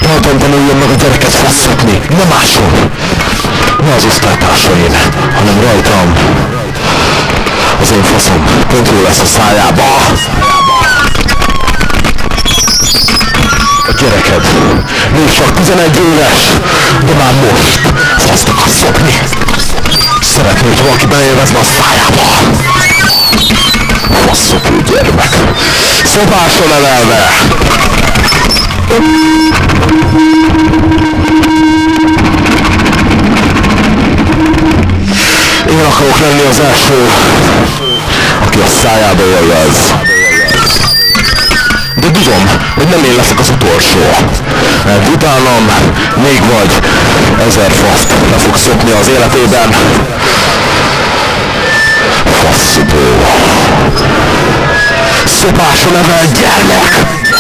Haltan tanuljon meg a gyereket faszatni, nem máson! Ne az osztálytársain, hanem rajtam. Az én faszom pont jó lesz a szájába. A gyereked még csak 11 éves, de már most faszt akar szopni. Szeretné, hogy valaki beélvezne a szájába. Faszopó gyermek. Szopásra nevelve. Én akarok lenni az első, aki a szájába élvez. De tudom, hogy nem én leszek az utolsó. Mert utánam még vagy 1000 faszt le fog szopni az életében. Faszopó. Szopásra nevelt gyermek!